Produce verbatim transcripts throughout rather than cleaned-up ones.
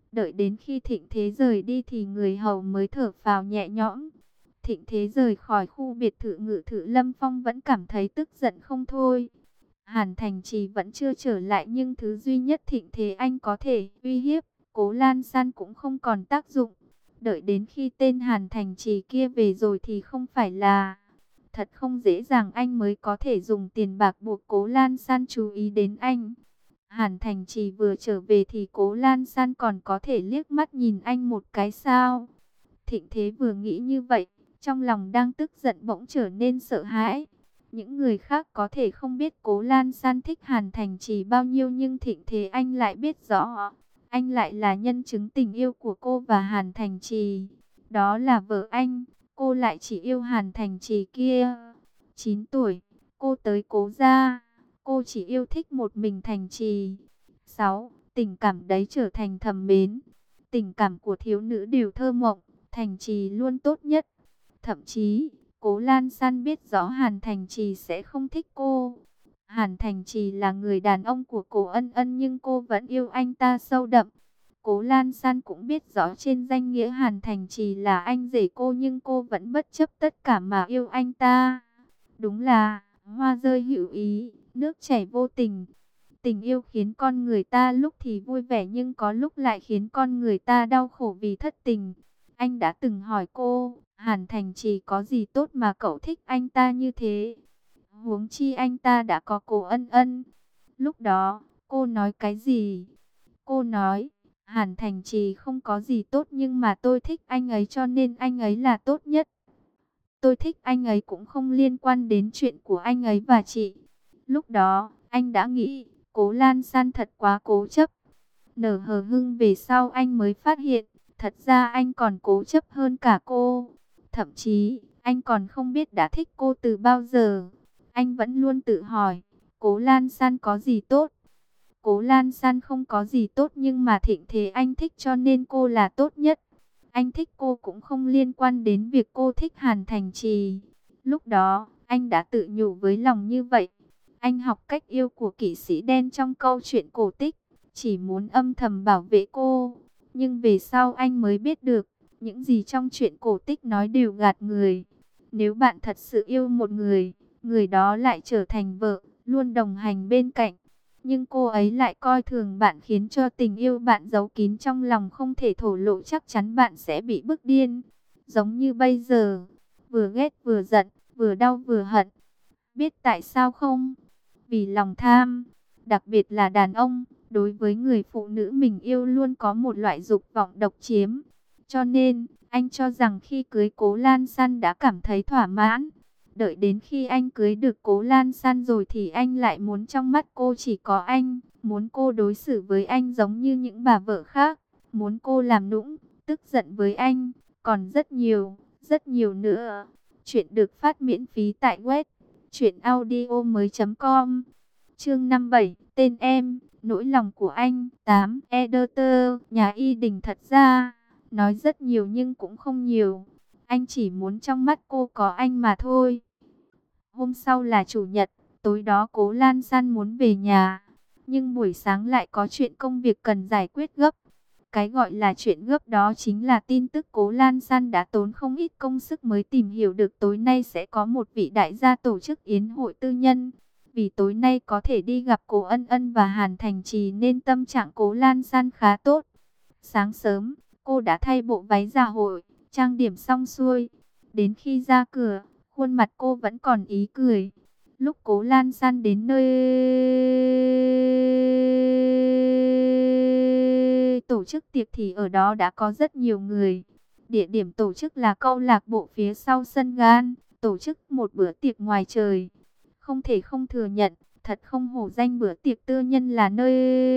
Đợi đến khi Thịnh Thế rời đi thì người hầu mới thở phào nhẹ nhõm. Thịnh Thế rời khỏi khu biệt thự Ngự Thự Lâm Phong vẫn cảm thấy tức giận không thôi. Hàn Thành Trì vẫn chưa trở lại, nhưng thứ duy nhất Thịnh Thế Anh có thể uy hiếp Cố Lan San cũng không còn tác dụng. Đợi đến khi tên Hàn Thành Trì kia về rồi thì không phải là... Thật không dễ dàng anh mới có thể dùng tiền bạc buộc Cố Lan San chú ý đến anh. Hàn Thành Trì vừa trở về thì Cố Lan San còn có thể liếc mắt nhìn anh một cái sao? Thịnh Thế vừa nghĩ như vậy, trong lòng đang tức giận bỗng trở nên sợ hãi. Những người khác có thể không biết Cố Lan San thích Hàn Thành Trì bao nhiêu, nhưng Thịnh Thế Anh lại biết rõ. Anh lại là nhân chứng tình yêu của cô và Hàn Thành Trì. Đó là vợ anh, cô lại chỉ yêu Hàn Thành Trì kia. chín tuổi, cô tới Cố gia, cô chỉ yêu thích một mình Thành Trì. sáu. Tình cảm đấy trở thành thầm mến. Tình cảm của thiếu nữ đều thơ mộng, Thành Trì luôn tốt nhất. Thậm chí, Cố Lan San biết rõ Hàn Thành Trì sẽ không thích cô. Hàn Thành Trì là người đàn ông của Cố Ân Ân, nhưng cô vẫn yêu anh ta sâu đậm. Cố Lan San cũng biết rõ trên danh nghĩa Hàn Thành Trì là anh rể cô, nhưng cô vẫn bất chấp tất cả mà yêu anh ta. Đúng là hoa rơi hữu ý, nước chảy vô tình. Tình yêu khiến con người ta lúc thì vui vẻ, nhưng có lúc lại khiến con người ta đau khổ vì thất tình. Anh đã từng hỏi cô, Hàn Thành Trì có gì tốt mà cậu thích anh ta như thế? Huống chi anh ta đã có Cố Ân Ân. Lúc đó, cô nói cái gì? Cô nói, Hàn Thành Trì không có gì tốt, nhưng mà tôi thích anh ấy cho nên anh ấy là tốt nhất. Tôi thích anh ấy cũng không liên quan đến chuyện của anh ấy và chị. Lúc đó, anh đã nghĩ, Cố Lan San thật quá cố chấp. Nở hờ hưng về sau anh mới phát hiện, thật ra anh còn cố chấp hơn cả cô. Thậm chí, anh còn không biết đã thích cô từ bao giờ. Anh vẫn luôn tự hỏi, Cố Lan San có gì tốt? Cố Lan San không có gì tốt, nhưng mà Thịnh Thế Anh thích cho nên cô là tốt nhất. Anh thích cô cũng không liên quan đến việc cô thích Hàn Thành Trì. Lúc đó, anh đã tự nhủ với lòng như vậy. Anh học cách yêu của kỵ sĩ đen trong câu chuyện cổ tích, chỉ muốn âm thầm bảo vệ cô. Nhưng về sau anh mới biết được, những gì trong chuyện cổ tích nói đều gạt người. Nếu bạn thật sự yêu một người, người đó lại trở thành vợ, luôn đồng hành bên cạnh. Nhưng cô ấy lại coi thường bạn, khiến cho tình yêu bạn giấu kín trong lòng không thể thổ lộ, chắc chắn bạn sẽ bị bức điên. Giống như bây giờ, vừa ghét vừa giận, vừa đau vừa hận. Biết tại sao không? Vì lòng tham. Đặc biệt là đàn ông, đối với người phụ nữ mình yêu luôn có một loại dục vọng độc chiếm. Cho nên, anh cho rằng khi cưới Cố Lan San đã cảm thấy thỏa mãn. Đợi đến khi anh cưới được Cố Lan San rồi thì anh lại muốn trong mắt cô chỉ có anh. Muốn cô đối xử với anh giống như những bà vợ khác. Muốn cô làm nũng, tức giận với anh. Còn rất nhiều, rất nhiều nữa. Chuyện được phát miễn phí tại web truyện audio mới chấm com. Chương năm mươi bảy, tên em, nỗi lòng của anh. tám. Editor, nhà y đình thật ra, nói rất nhiều nhưng cũng không nhiều. Anh chỉ muốn trong mắt cô có anh mà thôi. Hôm sau là chủ nhật, tối đó Cố Lan San muốn về nhà. Nhưng buổi sáng lại có chuyện công việc cần giải quyết gấp. Cái gọi là chuyện gấp đó chính là tin tức Cố Lan San đã tốn không ít công sức mới tìm hiểu được tối nay sẽ có một vị đại gia tổ chức yến hội tư nhân. Vì tối nay có thể đi gặp Cố Ân Ân và Hàn Thành Trì nên tâm trạng Cố Lan San khá tốt. Sáng sớm, cô đã thay bộ váy dạ hội, trang điểm xong xuôi. Đến khi ra cửa, khuôn mặt cô vẫn còn ý cười. Lúc Cố Lan San đến nơi tổ chức tiệc thì ở đó đã có rất nhiều người. Địa điểm tổ chức là câu lạc bộ phía sau sân gan, tổ chức một bữa tiệc ngoài trời. Không thể không thừa nhận, thật không hổ danh bữa tiệc tư nhân là nơi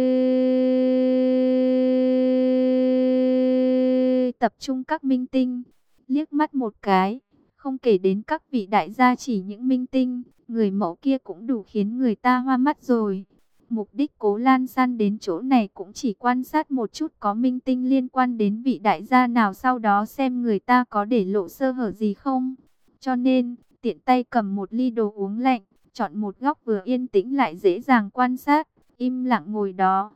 tập trung các minh tinh. Liếc mắt một cái, không kể đến các vị đại gia, chỉ những minh tinh, người mẫu kia cũng đủ khiến người ta hoa mắt rồi. Mục đích Cố Lan San đến chỗ này cũng chỉ quan sát một chút có minh tinh liên quan đến vị đại gia nào, sau đó xem người ta có để lộ sơ hở gì không. Cho nên, tiện tay cầm một ly đồ uống lạnh, chọn một góc vừa yên tĩnh lại dễ dàng quan sát, im lặng ngồi đó.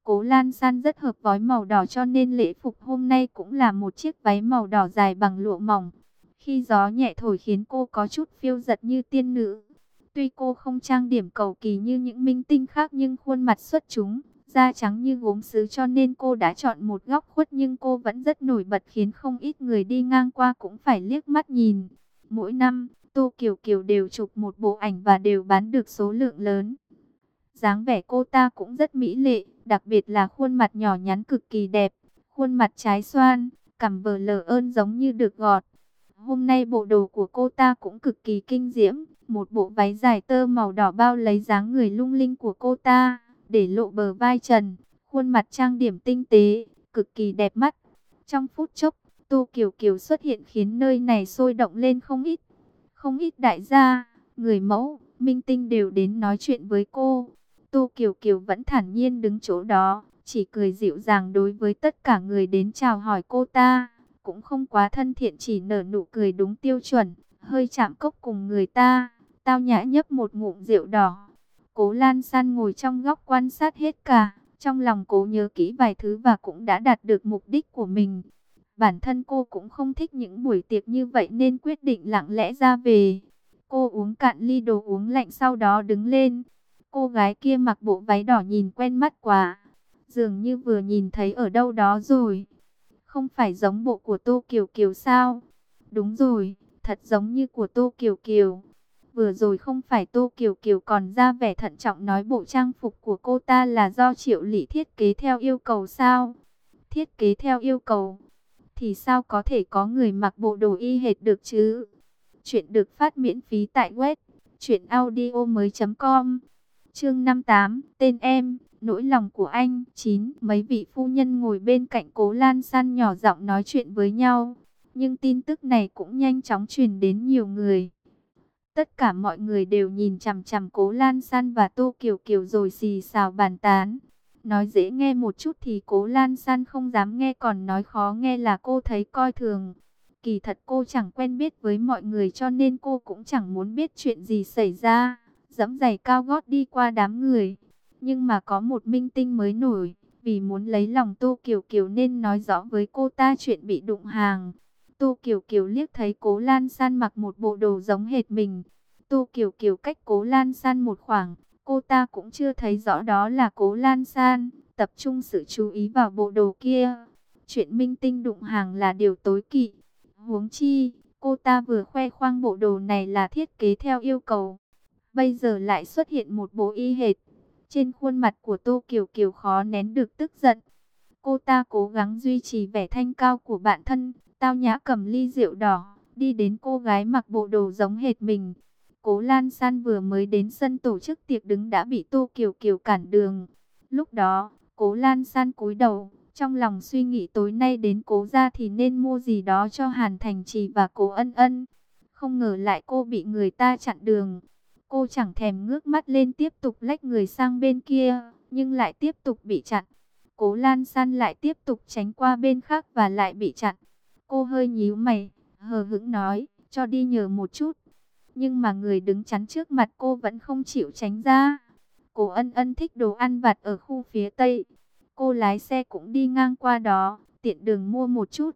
Cố Lan San rất hợp gói màu đỏ cho nên lễ phục hôm nay cũng là một chiếc váy màu đỏ dài bằng lụa mỏng. Khi gió nhẹ thổi khiến cô có chút phiêu dật như tiên nữ. Tuy cô không trang điểm cầu kỳ như những minh tinh khác nhưng khuôn mặt xuất chúng, da trắng như gốm sứ cho nên cô đã chọn một góc khuất nhưng cô vẫn rất nổi bật khiến không ít người đi ngang qua cũng phải liếc mắt nhìn. Mỗi năm, Tô Kiều Kiều đều chụp một bộ ảnh và đều bán được số lượng lớn. Dáng vẻ cô ta cũng rất mỹ lệ, đặc biệt là khuôn mặt nhỏ nhắn cực kỳ đẹp, khuôn mặt trái xoan, cằm vờ lờ ơn giống như được gọt. Hôm nay bộ đồ của cô ta cũng cực kỳ kinh diễm, một bộ váy dài tơ màu đỏ bao lấy dáng người lung linh của cô ta, để lộ bờ vai trần, khuôn mặt trang điểm tinh tế, cực kỳ đẹp mắt. Trong phút chốc, Tô Kiều Kiều xuất hiện khiến nơi này sôi động lên không ít. Không ít đại gia, người mẫu, minh tinh đều đến nói chuyện với cô. Tô Kiều Kiều vẫn thản nhiên đứng chỗ đó, chỉ cười dịu dàng đối với tất cả người đến chào hỏi cô ta. Cũng không quá thân thiện, chỉ nở nụ cười đúng tiêu chuẩn, hơi chạm cốc cùng người ta. Tao nhã nhấp một ngụm rượu đỏ. Cố Lan San ngồi trong góc quan sát hết cả. Trong lòng cố nhớ kỹ vài thứ và cũng đã đạt được mục đích của mình. Bản thân cô cũng không thích những buổi tiệc như vậy nên quyết định lặng lẽ ra về. Cô uống cạn ly đồ uống lạnh sau đó đứng lên. Cô gái kia mặc bộ váy đỏ nhìn quen mắt quá. Dường như vừa nhìn thấy ở đâu đó rồi. Không phải giống bộ của Tô Kiều Kiều sao? Đúng rồi, thật giống như của Tô Kiều Kiều. Vừa rồi không phải Tô Kiều Kiều còn ra vẻ thận trọng nói bộ trang phục của cô ta là do Triệu Lị thiết kế theo yêu cầu sao? Thiết kế theo yêu cầu? Thì sao có thể có người mặc bộ đồ y hệt được chứ? Chuyện được phát miễn phí tại web truyện audio mới chấm com. Chương năm mươi tám, tên em, nỗi lòng của anh. Chín, mấy vị phu nhân ngồi bên cạnh Cố Lan San nhỏ giọng nói chuyện với nhau. Nhưng tin tức này cũng nhanh chóng truyền đến nhiều người. Tất cả mọi người đều nhìn chằm chằm Cố Lan San và Tô Kiều Kiều rồi xì xào bàn tán. Nói dễ nghe một chút thì Cố Lan San không dám nghe, còn nói khó nghe là cô thấy coi thường. Kỳ thật cô chẳng quen biết với mọi người cho nên cô cũng chẳng muốn biết chuyện gì xảy ra. Giẫm giày cao gót đi qua đám người. Nhưng mà có một minh tinh mới nổi, vì muốn lấy lòng Tô Kiều Kiều nên nói rõ với cô ta chuyện bị đụng hàng. Tô Kiều Kiều liếc thấy Cố Lan San mặc một bộ đồ giống hệt mình. Tô Kiều Kiều cách Cố Lan San một khoảng, cô ta cũng chưa thấy rõ đó là Cố Lan San, tập trung sự chú ý vào bộ đồ kia. Chuyện minh tinh đụng hàng là điều tối kỵ. Huống chi, cô ta vừa khoe khoang bộ đồ này là thiết kế theo yêu cầu. Bây giờ lại xuất hiện một bộ y hệt. Trên khuôn mặt của Tô Kiều Kiều khó nén được tức giận. Cô ta cố gắng duy trì vẻ thanh cao của bản thân, tao nhã cầm ly rượu đỏ, đi đến cô gái mặc bộ đồ giống hệt mình. Cố Lan San vừa mới đến sân tổ chức tiệc đứng đã bị Tô Kiều Kiều cản đường. Lúc đó, Cố Lan San cúi đầu, trong lòng suy nghĩ tối nay đến Cố gia thì nên mua gì đó cho Hàn Thành Trì và Cố Ân Ân. Không ngờ lại cô bị người ta chặn đường. Cô chẳng thèm ngước mắt lên tiếp tục lách người sang bên kia, nhưng lại tiếp tục bị chặn. Cố Lan San lại tiếp tục tránh qua bên khác và lại bị chặn. Cô hơi nhíu mày, hờ hững nói, cho đi nhờ một chút. Nhưng mà người đứng chắn trước mặt cô vẫn không chịu tránh ra. Cố Ân Ân thích đồ ăn vặt ở khu phía Tây. Cô lái xe cũng đi ngang qua đó, tiện đường mua một chút.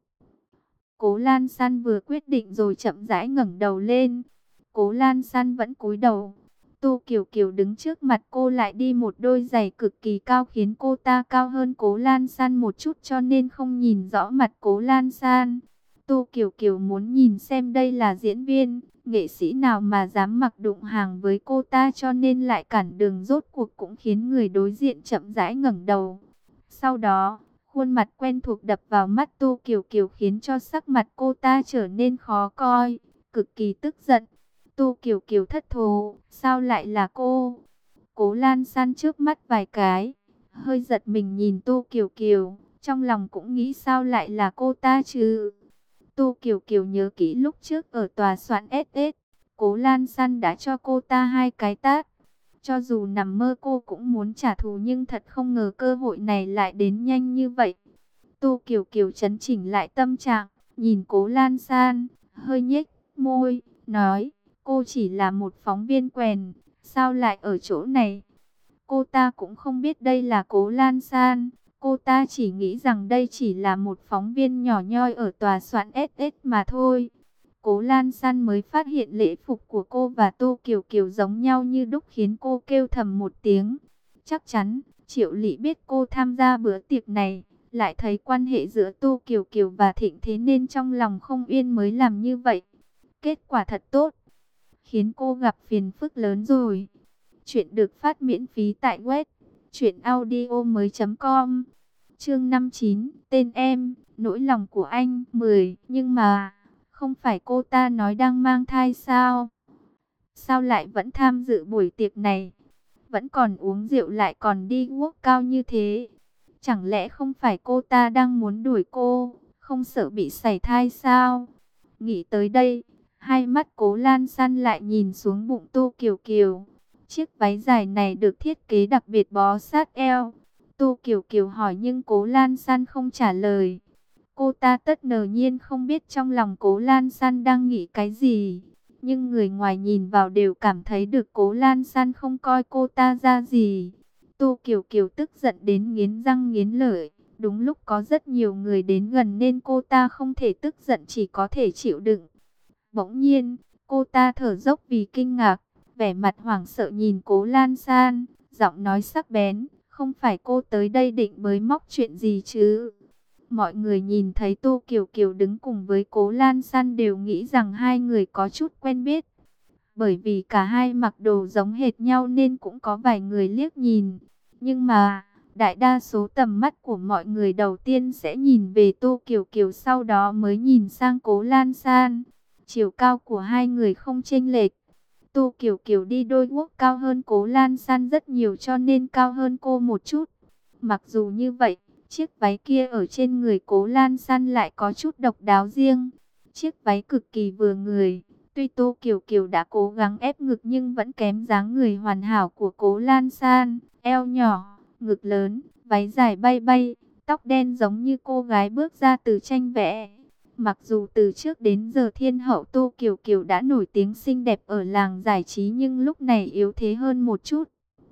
Cố Lan San vừa quyết định rồi chậm rãi ngẩng đầu lên. Cố Lan San vẫn cúi đầu. Tô Kiều Kiều đứng trước mặt cô lại đi một đôi giày cực kỳ cao khiến cô ta cao hơn Cố Lan San một chút cho nên không nhìn rõ mặt Cố Lan San. Tô Kiều Kiều muốn nhìn xem đây là diễn viên, nghệ sĩ nào mà dám mặc đụng hàng với cô ta cho nên lại cản đường, rốt cuộc cũng khiến người đối diện chậm rãi ngẩng đầu. Sau đó, khuôn mặt quen thuộc đập vào mắt Tô Kiều Kiều khiến cho sắc mặt cô ta trở nên khó coi, cực kỳ tức giận. Tô Kiều Kiều thất thố, sao lại là cô? Cố Lan San trước mắt vài cái, hơi giật mình nhìn Tô Kiều Kiều, trong lòng cũng nghĩ sao lại là cô ta chứ? Tô Kiều Kiều nhớ kỹ lúc trước ở tòa soạn ét ét, Cố Lan San đã cho cô ta hai cái tát. Cho dù nằm mơ cô cũng muốn trả thù nhưng thật không ngờ cơ hội này lại đến nhanh như vậy. Tô Kiều Kiều trấn chỉnh lại tâm trạng, nhìn Cố Lan San, hơi nhếch môi, nói, cô chỉ là một phóng viên quèn, sao lại ở chỗ này? Cô ta cũng không biết đây là Cố Lan San. Cô ta chỉ nghĩ rằng đây chỉ là một phóng viên nhỏ nhoi ở tòa soạn ét ét mà thôi. Cố Lan San mới phát hiện lễ phục của cô và Tô Kiều Kiều giống nhau như đúc, khiến cô kêu thầm một tiếng. Chắc chắn, Triệu Lị biết cô tham gia bữa tiệc này, lại thấy quan hệ giữa Tô Kiều Kiều và Thịnh Thế nên trong lòng không yên mới làm như vậy. Kết quả thật tốt, khiến cô gặp phiền phức lớn rồi. Chuyện được phát miễn phí tại web truyện audio mới chấm com. Chương năm mươi chín, tên em, nỗi lòng của anh. Mười, nhưng mà, không phải cô ta nói đang mang thai sao? Sao lại vẫn tham dự buổi tiệc này? Vẫn còn uống rượu lại còn đi guốc cao như thế. Chẳng lẽ không phải cô ta đang muốn đuổi cô, không sợ bị sảy thai sao? Nghĩ tới đây, hai mắt Cố Lan San lại nhìn xuống bụng Tô Kiều Kiều. Chiếc váy dài này được thiết kế đặc biệt bó sát eo. Tô Kiều Kiều hỏi nhưng Cố Lan San không trả lời. Cô ta tất nờ nhiên không biết trong lòng Cố Lan San đang nghĩ cái gì. Nhưng người ngoài nhìn vào đều cảm thấy được Cố Lan San không coi cô ta ra gì. Tô Kiều Kiều tức giận đến nghiến răng nghiến lợi. Đúng lúc có rất nhiều người đến gần nên cô ta không thể tức giận, chỉ có thể chịu đựng. Bỗng nhiên, cô ta thở dốc vì kinh ngạc, vẻ mặt hoảng sợ nhìn Cố Lan San, giọng nói sắc bén, không phải cô tới đây định bới móc chuyện gì chứ? Mọi người nhìn thấy Tô Kiều Kiều đứng cùng với Cố Lan San đều nghĩ rằng hai người có chút quen biết. Bởi vì cả hai mặc đồ giống hệt nhau nên cũng có vài người liếc nhìn. Nhưng mà, đại đa số tầm mắt của mọi người đầu tiên sẽ nhìn về Tô Kiều Kiều, sau đó mới nhìn sang Cố Lan San. Chiều cao của hai người không chênh lệch. Tô Kiều Kiều đi đôi guốc cao hơn Cố Lan San rất nhiều cho nên cao hơn cô một chút. Mặc dù như vậy, chiếc váy kia ở trên người Cố Lan San lại có chút độc đáo riêng. Chiếc váy cực kỳ vừa người. Tuy Tô Kiều Kiều đã cố gắng ép ngực nhưng vẫn kém dáng người hoàn hảo của Cố Lan San. Eo nhỏ, ngực lớn, váy dài bay bay, tóc đen giống như cô gái bước ra từ tranh vẽ. Mặc dù từ trước đến giờ thiên hậu Tô Kiều Kiều đã nổi tiếng xinh đẹp ở làng giải trí nhưng lúc này yếu thế hơn một chút.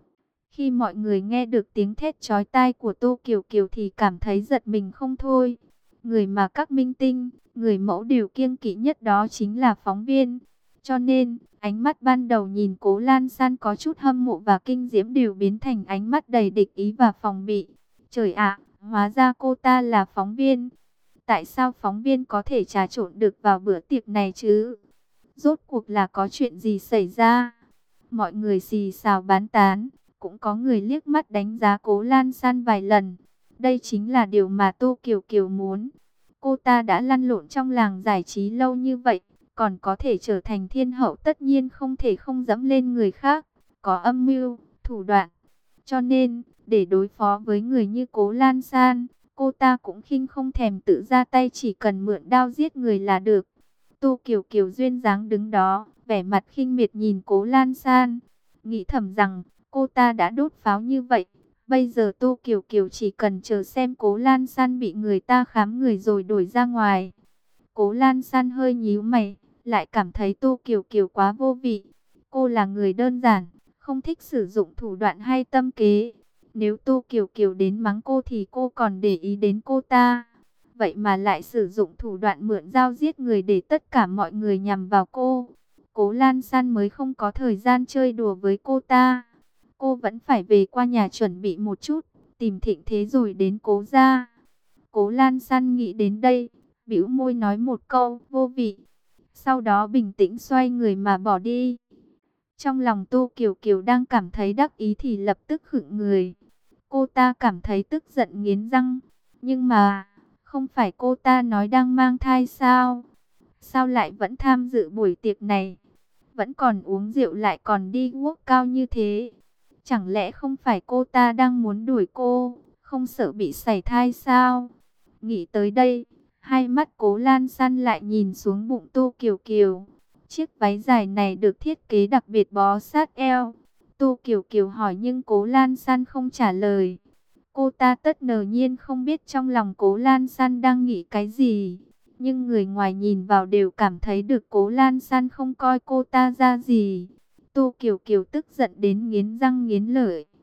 Khi mọi người nghe được tiếng thét chói tai của Tô Kiều Kiều thì cảm thấy giật mình không thôi. Người mà các minh tinh, người mẫu đều kiêng kỵ nhất đó chính là phóng viên. Cho nên, ánh mắt ban đầu nhìn Cố Lan San có chút hâm mộ và kinh diễm đều biến thành ánh mắt đầy địch ý và phòng bị. Trời ạ, hóa ra cô ta là phóng viên. Tại sao phóng viên có thể trà trộn được vào bữa tiệc này chứ? Rốt cuộc là có chuyện gì xảy ra? Mọi người xì xào bán tán, cũng có người liếc mắt đánh giá Cố Lan San vài lần. Đây chính là điều mà Tô Kiều Kiều muốn. Cô ta đã lăn lộn trong làng giải trí lâu như vậy, còn có thể trở thành thiên hậu tất nhiên không thể không dẫm lên người khác, có âm mưu, thủ đoạn. Cho nên, để đối phó với người như Cố Lan San, cô ta cũng khinh không thèm tự ra tay, chỉ cần mượn đao giết người là được. Tô Kiều Kiều duyên dáng đứng đó, vẻ mặt khinh miệt nhìn Cố Lan San, nghĩ thầm rằng cô ta đã đốt pháo như vậy. Bây giờ Tô Kiều Kiều chỉ cần chờ xem Cố Lan San bị người ta khám người rồi đuổi ra ngoài. Cố Lan San hơi nhíu mày, lại cảm thấy Tô Kiều Kiều quá vô vị. Cô là người đơn giản, không thích sử dụng thủ đoạn hay tâm kế. Nếu Tô Kiều Kiều đến mắng cô thì cô còn để ý đến cô ta. Vậy mà lại sử dụng thủ đoạn mượn dao giết người để tất cả mọi người nhằm vào cô. Cố Lan San mới không có thời gian chơi đùa với cô ta. Cô vẫn phải về qua nhà chuẩn bị một chút, tìm Thịnh Thế rồi đến Cố gia. Cố Lan San nghĩ đến đây, bĩu môi nói một câu vô vị. Sau đó bình tĩnh xoay người mà bỏ đi. Trong lòng Tô Kiều Kiều đang cảm thấy đắc ý thì lập tức khựng người. Cô ta cảm thấy tức giận nghiến răng. Nhưng mà, không phải cô ta nói đang mang thai sao? Sao lại vẫn tham dự buổi tiệc này? Vẫn còn uống rượu lại còn đi guốc cao như thế. Chẳng lẽ không phải cô ta đang muốn đuổi cô, không sợ bị sảy thai sao? Nghĩ tới đây, hai mắt Cố Lan San lại nhìn xuống bụng Tô Kiều Kiều. Chiếc váy dài này được thiết kế đặc biệt bó sát eo. Tô Kiều Kiều hỏi nhưng Cố Lan San không trả lời. Cô ta tất nờ nhiên không biết trong lòng Cố Lan San đang nghĩ cái gì. Nhưng người ngoài nhìn vào đều cảm thấy được Cố Lan San không coi cô ta ra gì. Tô Kiều Kiều tức giận đến nghiến răng nghiến lợi,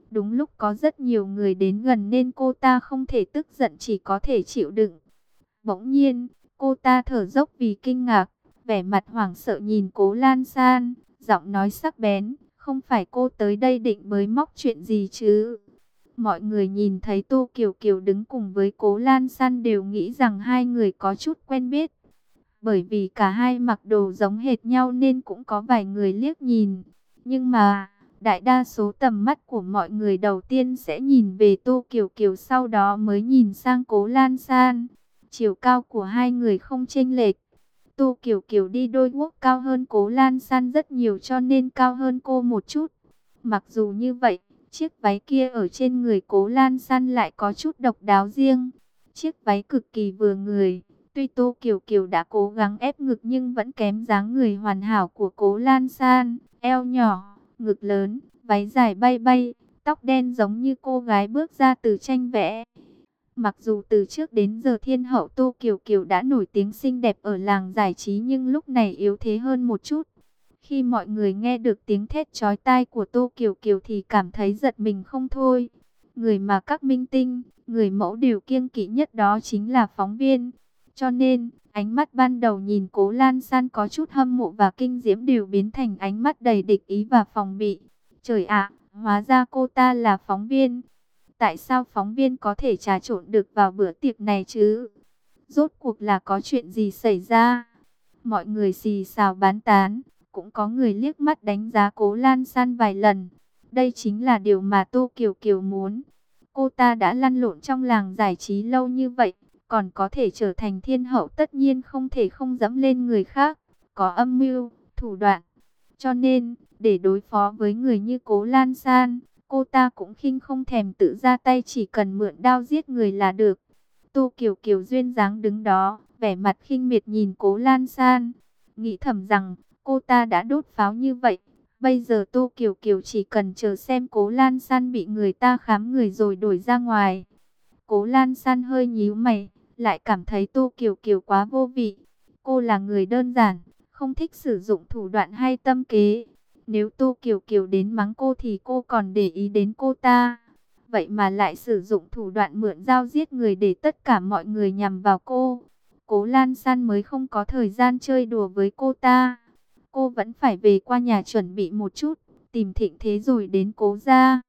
Đúng lúc có rất nhiều người đến gần nên cô ta không thể tức giận, chỉ có thể chịu đựng. Bỗng nhiên, cô ta thở dốc vì kinh ngạc, vẻ mặt hoảng sợ nhìn Cố Lan San, giọng nói sắc bén, không phải cô tới đây định bới móc chuyện gì chứ? Mọi người nhìn thấy Tô Kiều Kiều đứng cùng với Cố Lan San đều nghĩ rằng hai người có chút quen biết. Bởi vì cả hai mặc đồ giống hệt nhau nên cũng có vài người liếc nhìn. Nhưng mà, đại đa số tầm mắt của mọi người đầu tiên sẽ nhìn về Tô Kiều Kiều, sau đó mới nhìn sang Cố Lan San. Chiều cao của hai người không chênh lệch. Tô Kiều Kiều đi đôi guốc cao hơn Cố Lan San rất nhiều cho nên cao hơn cô một chút. Mặc dù như vậy, chiếc váy kia ở trên người Cố Lan San lại có chút độc đáo riêng. Chiếc váy cực kỳ vừa người. Tuy Tô Kiều Kiều đã cố gắng ép ngực nhưng vẫn kém dáng người hoàn hảo của Cố Lan San. Eo nhỏ, ngực lớn, váy dài bay bay, tóc đen giống như cô gái bước ra từ tranh vẽ. Mặc dù từ trước đến giờ thiên hậu Tô Kiều Kiều đã nổi tiếng xinh đẹp ở làng giải trí nhưng lúc này yếu thế hơn một chút. Khi mọi người nghe được tiếng thét chói tai của Tô Kiều Kiều thì cảm thấy giật mình không thôi. Người mà các minh tinh, người mẫu đều kiêng kỵ nhất đó chính là phóng viên. Cho nên, ánh mắt ban đầu nhìn Cố Lan San có chút hâm mộ và kinh diễm đều biến thành ánh mắt đầy địch ý và phòng bị. Trời ạ, hóa ra cô ta là phóng viên. Tại sao phóng viên có thể trà trộn được vào bữa tiệc này chứ? Rốt cuộc là có chuyện gì xảy ra? Mọi người xì xào bán tán, cũng có người liếc mắt đánh giá Cố Lan San vài lần. Đây chính là điều mà Tô Kiều Kiều muốn. Cô ta đã lăn lộn trong làng giải trí lâu như vậy, còn có thể trở thành thiên hậu tất nhiên không thể không dẫm lên người khác, có âm mưu, thủ đoạn. Cho nên, để đối phó với người như Cố Lan San, cô ta cũng khinh không thèm tự ra tay, chỉ cần mượn đao giết người là được. Tô Kiều Kiều duyên dáng đứng đó, vẻ mặt khinh miệt nhìn Cố Lan San, nghĩ thầm rằng cô ta đã đốt pháo như vậy. Bây giờ Tô Kiều Kiều chỉ cần chờ xem Cố Lan San bị người ta khám người rồi đuổi ra ngoài. Cố Lan San hơi nhíu mày, lại cảm thấy Tô Kiều Kiều quá vô vị. Cô là người đơn giản, không thích sử dụng thủ đoạn hay tâm kế. Nếu Tô Kiều Kiều đến mắng cô thì cô còn để ý đến cô ta. Vậy mà lại sử dụng thủ đoạn mượn dao giết người để tất cả mọi người nhằm vào cô. Cố Lan San mới không có thời gian chơi đùa với cô ta. Cô vẫn phải về qua nhà chuẩn bị một chút, tìm Thịnh Thế rồi đến Cố gia.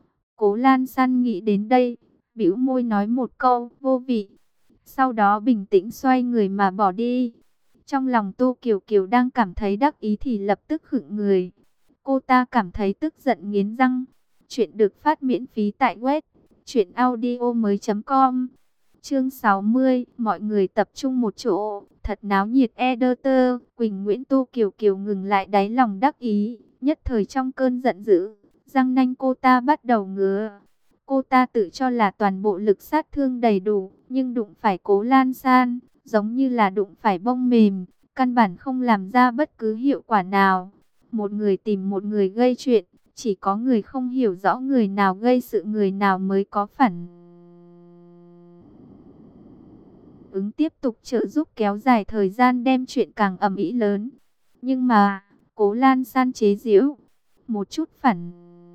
Cố Lan San nghĩ đến đây, bĩu môi nói một câu vô vị. Sau đó bình tĩnh xoay người mà bỏ đi. Trong lòng Tô Kiều Kiều đang cảm thấy đắc ý thì lập tức khựng người. Cô ta cảm thấy tức giận nghiến răng. Chuyện được phát miễn phí tại web truyện audio mới chấm com. Chương sáu mươi, mọi người tập trung một chỗ, thật náo nhiệt. Editor Quỳnh Nguyễn. Tô Kiều Kiều ngừng lại đáy lòng đắc ý, nhất thời trong cơn giận dữ, răng nanh cô ta bắt đầu ngứa. Cô ta tự cho là toàn bộ lực sát thương đầy đủ, nhưng đụng phải Cố Lan San, giống như là đụng phải bông mềm, căn bản không làm ra bất cứ hiệu quả nào. Một người tìm một người gây chuyện, chỉ có người không hiểu rõ người nào gây sự người nào mới có phản ứng tiếp tục trợ giúp kéo dài thời gian, đem chuyện càng ầm ĩ lớn. Nhưng mà, Cố Lan San chế giễu, một chút phản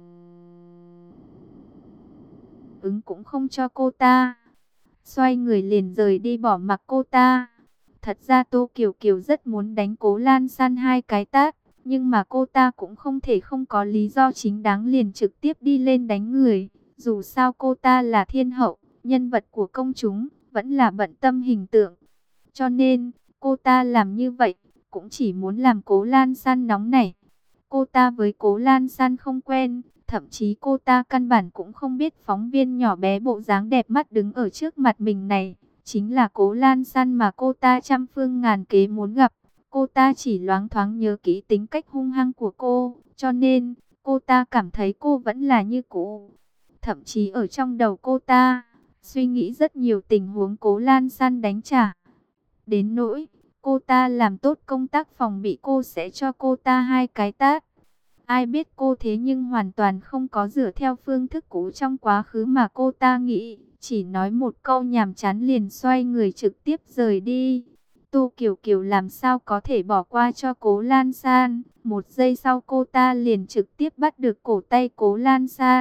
ứng cũng không cho cô ta. Xoay người liền rời đi bỏ mặc cô ta. Thật ra Tô Kiều Kiều rất muốn đánh Cố Lan San hai cái tát, nhưng mà cô ta cũng không thể không có lý do chính đáng liền trực tiếp đi lên đánh người. Dù sao cô ta là thiên hậu, nhân vật của công chúng, vẫn là bận tâm hình tượng. Cho nên, cô ta làm như vậy, cũng chỉ muốn làm Cố Lan San nóng nảy. Cô ta với Cố Lan San không quen, thậm chí cô ta căn bản cũng không biết phóng viên nhỏ bé bộ dáng đẹp mắt đứng ở trước mặt mình này chính là Cố Lan San mà cô ta trăm phương ngàn kế muốn gặp. Cô ta chỉ loáng thoáng nhớ kỹ tính cách hung hăng của cô, cho nên cô ta cảm thấy cô vẫn là như cũ. Thậm chí ở trong đầu cô ta suy nghĩ rất nhiều tình huống Cố Lan San đánh trả. Đến nỗi cô ta làm tốt công tác phòng bị, cô sẽ cho cô ta hai cái tát. Ai biết cô thế nhưng hoàn toàn không có dựa theo phương thức cũ trong quá khứ mà cô ta nghĩ, chỉ nói một câu nhàm chán liền xoay người trực tiếp rời đi. Tô Kiều Kiều làm sao có thể bỏ qua cho Cố Lan San. Một giây sau cô ta liền trực tiếp bắt được cổ tay Cố Lan San,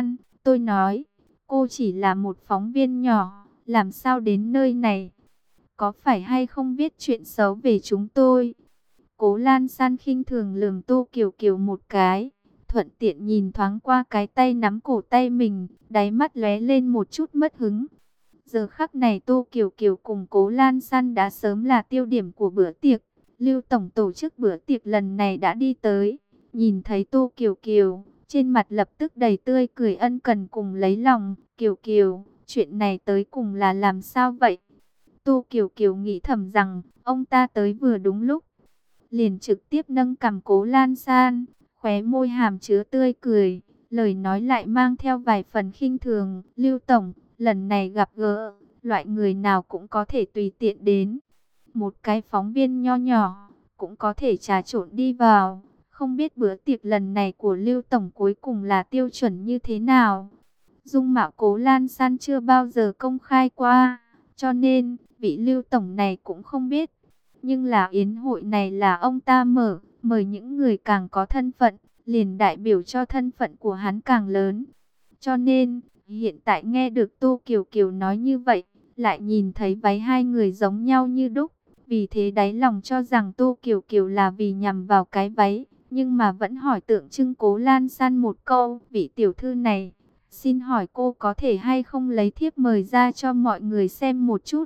Tôi nói, cô chỉ là một phóng viên nhỏ, làm sao đến nơi này? Có phải hay không viết chuyện xấu về chúng tôi? Cố Lan San khinh thường lườm Tô Kiều Kiều một cái, thuận tiện nhìn thoáng qua cái tay nắm cổ tay mình, đáy mắt lóe lên một chút mất hứng. Giờ khắc này Tô Kiều Kiều cùng Cố Lan San đã sớm là tiêu điểm của bữa tiệc. Lưu Tổng tổ chức bữa tiệc lần này đã đi tới, nhìn thấy Tô Kiều Kiều, trên mặt lập tức đầy tươi cười ân cần cùng lấy lòng. Kiều Kiều, chuyện này tới cùng là làm sao vậy? Tô Kiều Kiều nghĩ thầm rằng, ông ta tới vừa đúng lúc. Liền trực tiếp nâng cằm Cố Lan San, khóe môi hàm chứa tươi cười, lời nói lại mang theo vài phần khinh thường. Lưu Tổng, lần này gặp gỡ, loại người nào cũng có thể tùy tiện đến. Một cái phóng viên nho nhỏ, cũng có thể trà trộn đi vào. Không biết bữa tiệc lần này của Lưu Tổng cuối cùng là tiêu chuẩn như thế nào. Dung mạo Cố Lan San chưa bao giờ công khai qua, cho nên vị Lưu Tổng này cũng không biết. Nhưng là yến hội này là ông ta mở, mời những người càng có thân phận, liền đại biểu cho thân phận của hắn càng lớn. Cho nên, hiện tại nghe được Tô Kiều Kiều nói như vậy, lại nhìn thấy váy hai người giống nhau như đúc. Vì thế đáy lòng cho rằng Tô Kiều Kiều là vì nhằm vào cái váy, nhưng mà vẫn hỏi tượng trưng Cố Lan San một câu, vị tiểu thư này, xin hỏi cô có thể hay không lấy thiếp mời ra cho mọi người xem một chút?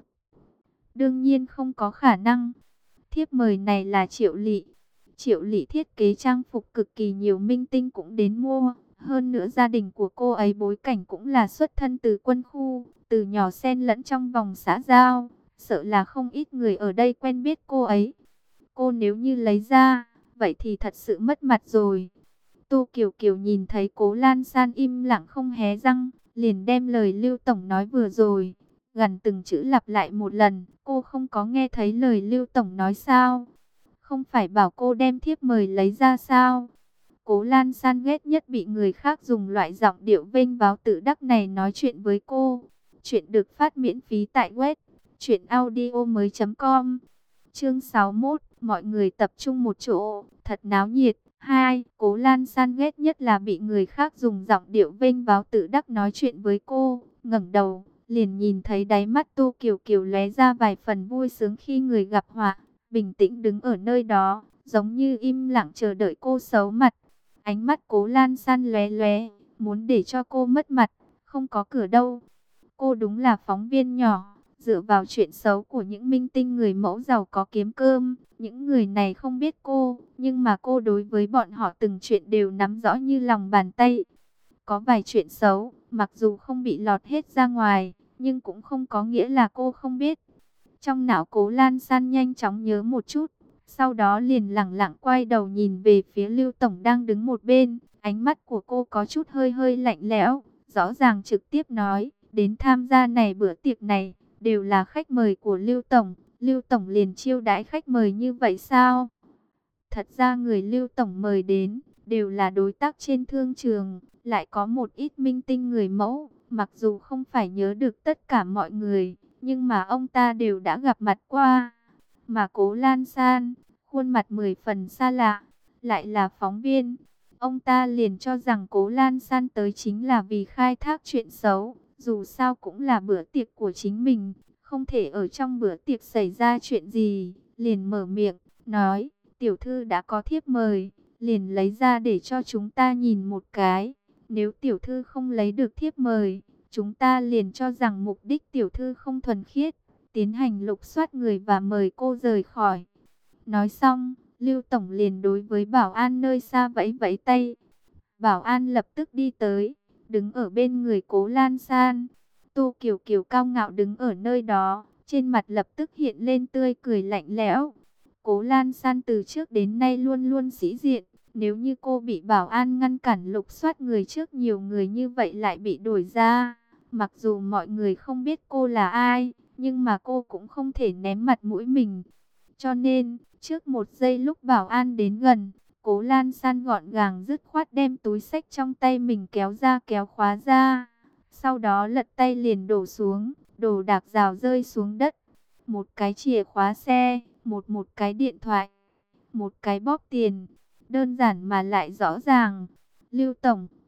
Đương nhiên không có khả năng. Thiếp mời này là Triệu Lị. Triệu Lị thiết kế trang phục cực kỳ nhiều minh tinh cũng đến mua. Hơn nữa gia đình của cô ấy bối cảnh cũng là xuất thân từ quân khu, từ nhỏ xen lẫn trong vòng xã giao. Sợ là không ít người ở đây quen biết cô ấy. Cô nếu như lấy ra, vậy thì thật sự mất mặt rồi. Tô Kiều Kiều nhìn thấy Cố Lan San im lặng không hé răng, liền đem lời Lưu Tổng nói vừa rồi, gần từng chữ lặp lại một lần. Cô không có nghe thấy lời Lưu Tổng nói sao? Không phải bảo cô đem thiếp mời lấy ra sao? Cố Lan San ghét nhất bị người khác dùng loại giọng điệu vênh váo tự đắc này nói chuyện với cô. Chuyện được phát miễn phí tại web truyện audio mới chấm com. Chương sáu mươi mốt, mọi người tập trung một chỗ, thật náo nhiệt. Hai, Cố Lan San ghét nhất là bị người khác dùng giọng điệu vênh váo tự đắc nói chuyện với cô. Ngẩng đầu, liền nhìn thấy đáy mắt Tô Kiều Kiều lóe ra vài phần vui sướng khi người gặp họa, bình tĩnh đứng ở nơi đó, giống như im lặng chờ đợi cô xấu mặt. Ánh mắt Cố Lan San lóe lóe, muốn để cho cô mất mặt, không có cửa đâu. Cô đúng là phóng viên nhỏ, dựa vào chuyện xấu của những minh tinh người mẫu giàu có kiếm cơm. Những người này không biết cô, nhưng mà cô đối với bọn họ từng chuyện đều nắm rõ như lòng bàn tay. Có vài chuyện xấu, mặc dù không bị lọt hết ra ngoài, nhưng cũng không có nghĩa là cô không biết. Trong não Cố Lan San nhanh chóng nhớ một chút, sau đó liền lẳng lặng quay đầu nhìn về phía Lưu Tổng đang đứng một bên. Ánh mắt của cô có chút hơi hơi lạnh lẽo, rõ ràng trực tiếp nói, đến tham gia này bữa tiệc này, đều là khách mời của Lưu Tổng. Lưu Tổng liền chiêu đãi khách mời như vậy sao? Thật ra người Lưu Tổng mời đến, đều là đối tác trên thương trường, lại có một ít minh tinh người mẫu. Mặc dù không phải nhớ được tất cả mọi người, nhưng mà ông ta đều đã gặp mặt qua. Mà Cố Lan San, khuôn mặt mười phần xa lạ, lại là phóng viên. Ông ta liền cho rằng Cố Lan San tới chính là vì khai thác chuyện xấu. Dù sao cũng là bữa tiệc của chính mình, không thể ở trong bữa tiệc xảy ra chuyện gì. Liền mở miệng, nói, tiểu thư đã có thiếp mời, liền lấy ra để cho chúng ta nhìn một cái. Nếu tiểu thư không lấy được thiếp mời, chúng ta liền cho rằng mục đích tiểu thư không thuần khiết, tiến hành lục soát người và mời cô rời khỏi. Nói xong, Lưu Tổng liền đối với bảo an nơi xa vẫy vẫy tay. Bảo an lập tức đi tới, đứng ở bên người Cố Lan San. Tô Kiều Kiều cao ngạo đứng ở nơi đó, trên mặt lập tức hiện lên tươi cười lạnh lẽo. Cố Lan San từ trước đến nay luôn luôn sĩ diện. Nếu như cô bị bảo an ngăn cản lục soát người trước nhiều người như vậy lại bị đuổi ra, mặc dù mọi người không biết cô là ai, nhưng mà cô cũng không thể ném mặt mũi mình. Cho nên, trước một giây lúc bảo an đến gần, Cố Lan San gọn gàng dứt khoát đem túi xách trong tay mình kéo ra kéo khóa ra. Sau đó lật tay liền đổ xuống, đồ đạc rào rơi xuống đất. Một cái chìa khóa xe, một một cái điện thoại, một cái bóp tiền. Đơn giản mà lại rõ ràng. Lưu Tổng,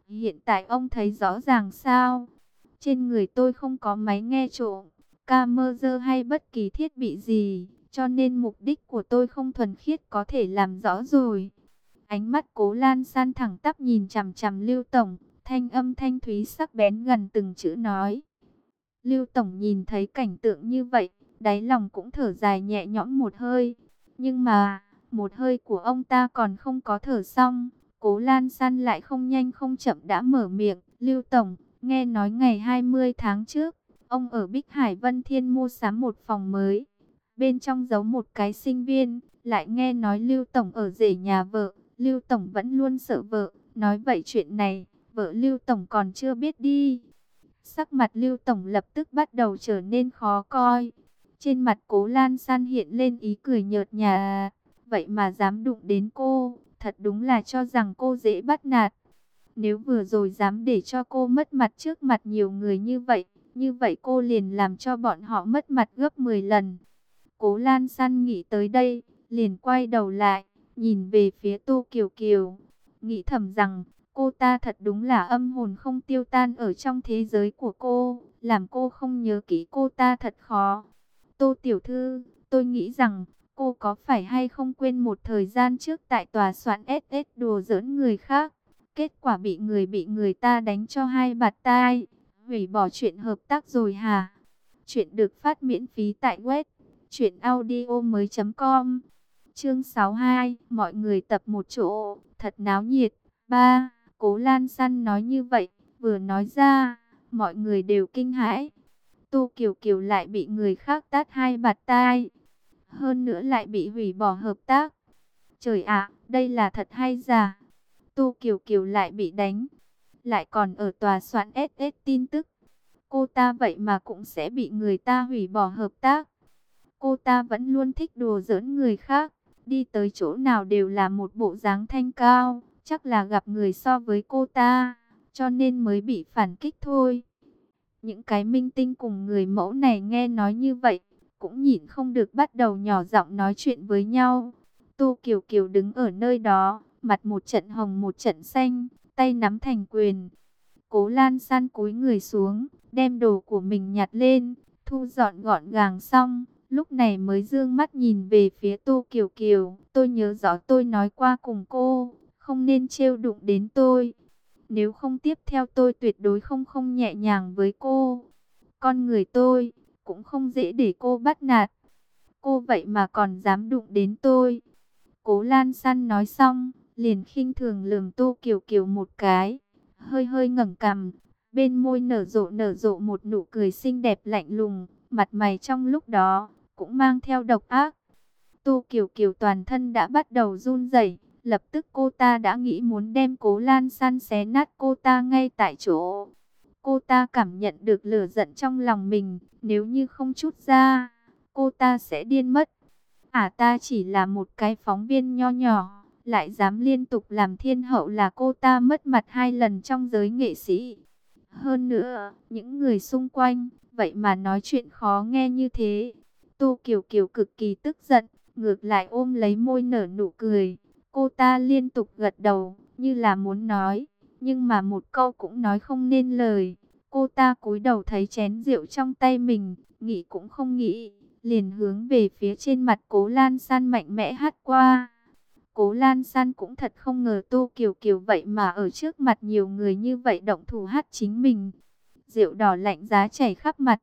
Hiện tại ông thấy rõ ràng sao? Trên người tôi không có máy nghe trộm, camera hay bất kỳ thiết bị gì, cho nên mục đích của tôi không thuần khiết có thể làm rõ rồi. Ánh mắt Cố Lan San thẳng tắp nhìn chằm chằm Lưu Tổng, thanh âm thanh thúy sắc bén gần từng chữ nói. Lưu Tổng nhìn thấy cảnh tượng như vậy, đáy lòng cũng thở dài nhẹ nhõm một hơi. Nhưng mà, một hơi của ông ta còn không có thở xong, Cố Lan San lại không nhanh không chậm đã mở miệng. Lưu Tổng, nghe nói ngày hai mươi tháng trước, ông ở Bích Hải Vân Thiên mua sắm một phòng mới. Bên trong giấu một cái sinh viên, lại nghe nói Lưu Tổng ở rể nhà vợ. Lưu Tổng vẫn luôn sợ vợ, nói vậy chuyện này, vợ Lưu Tổng còn chưa biết đi. Sắc mặt Lưu Tổng lập tức bắt đầu trở nên khó coi. Trên mặt Cố Lan San hiện lên ý cười nhợt nhạt. Vậy mà dám đụng đến cô, thật đúng là cho rằng cô dễ bắt nạt. Nếu vừa rồi dám để cho cô mất mặt trước mặt nhiều người như vậy, như vậy cô liền làm cho bọn họ mất mặt gấp mười lần. Cố Lan San nghĩ tới đây, liền quay đầu lại, nhìn về phía Tô Kiều Kiều. Nghĩ thầm rằng, cô ta thật đúng là âm hồn không tiêu tan ở trong thế giới của cô, làm cô không nhớ kỹ cô ta thật khó. Tô Tiểu Thư, tôi nghĩ rằng, cô có phải hay không quên một thời gian trước tại tòa soạn ét ét đùa giỡn người khác. Kết quả bị người bị người ta đánh cho hai bạt tai, hủy bỏ chuyện hợp tác rồi hả? Chuyện được phát miễn phí tại web truyện audio mới chấm com. Chương sáu mươi hai, mọi người tập một chỗ, thật náo nhiệt. Ba, Cố Lan San nói như vậy, vừa nói ra, mọi người đều kinh hãi. Tô Kiều Kiều lại bị người khác tát hai bạt tai, hơn nữa lại bị hủy bỏ hợp tác. Trời ạ, đây là thật hay giả? Tô Kiều Kiều lại bị đánh, lại còn ở tòa soạn ét ét tin tức. Cô ta vậy mà cũng sẽ bị người ta hủy bỏ hợp tác. Cô ta vẫn luôn thích đùa giỡn người khác, đi tới chỗ nào đều là một bộ dáng thanh cao, chắc là gặp người so với cô ta, cho nên mới bị phản kích thôi. Những cái minh tinh cùng người mẫu này nghe nói như vậy, cũng nhịn không được bắt đầu nhỏ giọng nói chuyện với nhau. Tô Kiều Kiều đứng ở nơi đó, mặt một trận hồng một trận xanh, tay nắm thành quyền. Cố Lan San cúi người xuống, đem đồ của mình nhặt lên, thu dọn gọn gàng xong, lúc này mới dương mắt nhìn về phía Tô Kiều Kiều. Tôi nhớ rõ tôi nói qua cùng cô, không nên trêu đụng đến tôi. Nếu không tiếp theo tôi tuyệt đối không không nhẹ nhàng với cô. Con người tôi, cũng không dễ để cô bắt nạt. Cô vậy mà còn dám đụng đến tôi. Cố Lan San nói xong, liền khinh thường lườm Tô Kiều Kiều một cái, hơi hơi ngẩng cằm, bên môi nở rộ nở rộ một nụ cười xinh đẹp lạnh lùng, mặt mày trong lúc đó cũng mang theo độc ác. Tô Kiều Kiều toàn thân đã bắt đầu run rẩy, lập tức cô ta đã nghĩ muốn đem Cố Lan San xé nát cô ta ngay tại chỗ. Cô ta cảm nhận được lửa giận trong lòng mình, nếu như không trút ra, cô ta sẽ điên mất. À, ta chỉ là một cái phóng viên nho nhỏ, lại dám liên tục làm thiên hậu, là cô ta mất mặt hai lần trong giới nghệ sĩ. Hơn nữa, những người xung quanh, vậy mà nói chuyện khó nghe như thế. Tô Kiều Kiều cực kỳ tức giận, ngược lại ôm lấy môi nở nụ cười. Cô ta liên tục gật đầu, như là muốn nói, nhưng mà một câu cũng nói không nên lời. Cô ta cúi đầu thấy chén rượu trong tay mình, nghĩ cũng không nghĩ, liền hướng về phía trên mặt Cố Lan San mạnh mẽ hất qua. Cố Lan San cũng thật không ngờ Tô Kiều Kiều vậy mà ở trước mặt nhiều người như vậy động thủ hất chính mình. Rượu đỏ lạnh giá chảy khắp mặt,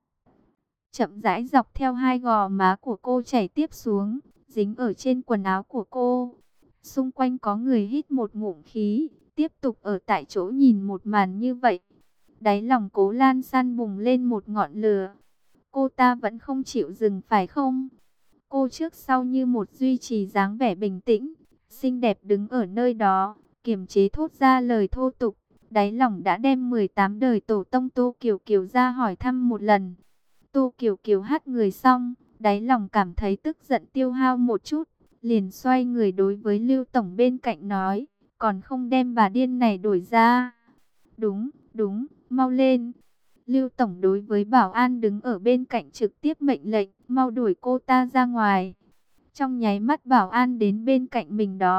chậm rãi dọc theo hai gò má của cô chảy tiếp xuống, dính ở trên quần áo của cô. Xung quanh có người hít một ngụm khí, tiếp tục ở tại chỗ nhìn một màn như vậy. Đáy lòng Cố Lan San bùng lên một ngọn lửa. Cô ta vẫn không chịu dừng phải không? Cô trước sau như một duy trì dáng vẻ bình tĩnh, xinh đẹp đứng ở nơi đó, kiềm chế thốt ra lời thô tục. Đáy lòng đã đem mười tám đời tổ tông Tô Kiều Kiều ra hỏi thăm một lần. Tô Kiều Kiều hát người xong, đáy lòng cảm thấy tức giận tiêu hao một chút, liền xoay người đối với Lưu Tổng bên cạnh nói, còn không đem bà điên này đuổi ra. Đúng, đúng, mau lên. Lưu Tổng đối với bảo an đứng ở bên cạnh trực tiếp mệnh lệnh, mau đuổi cô ta ra ngoài. Trong nháy mắt bảo an đến bên cạnh mình đó,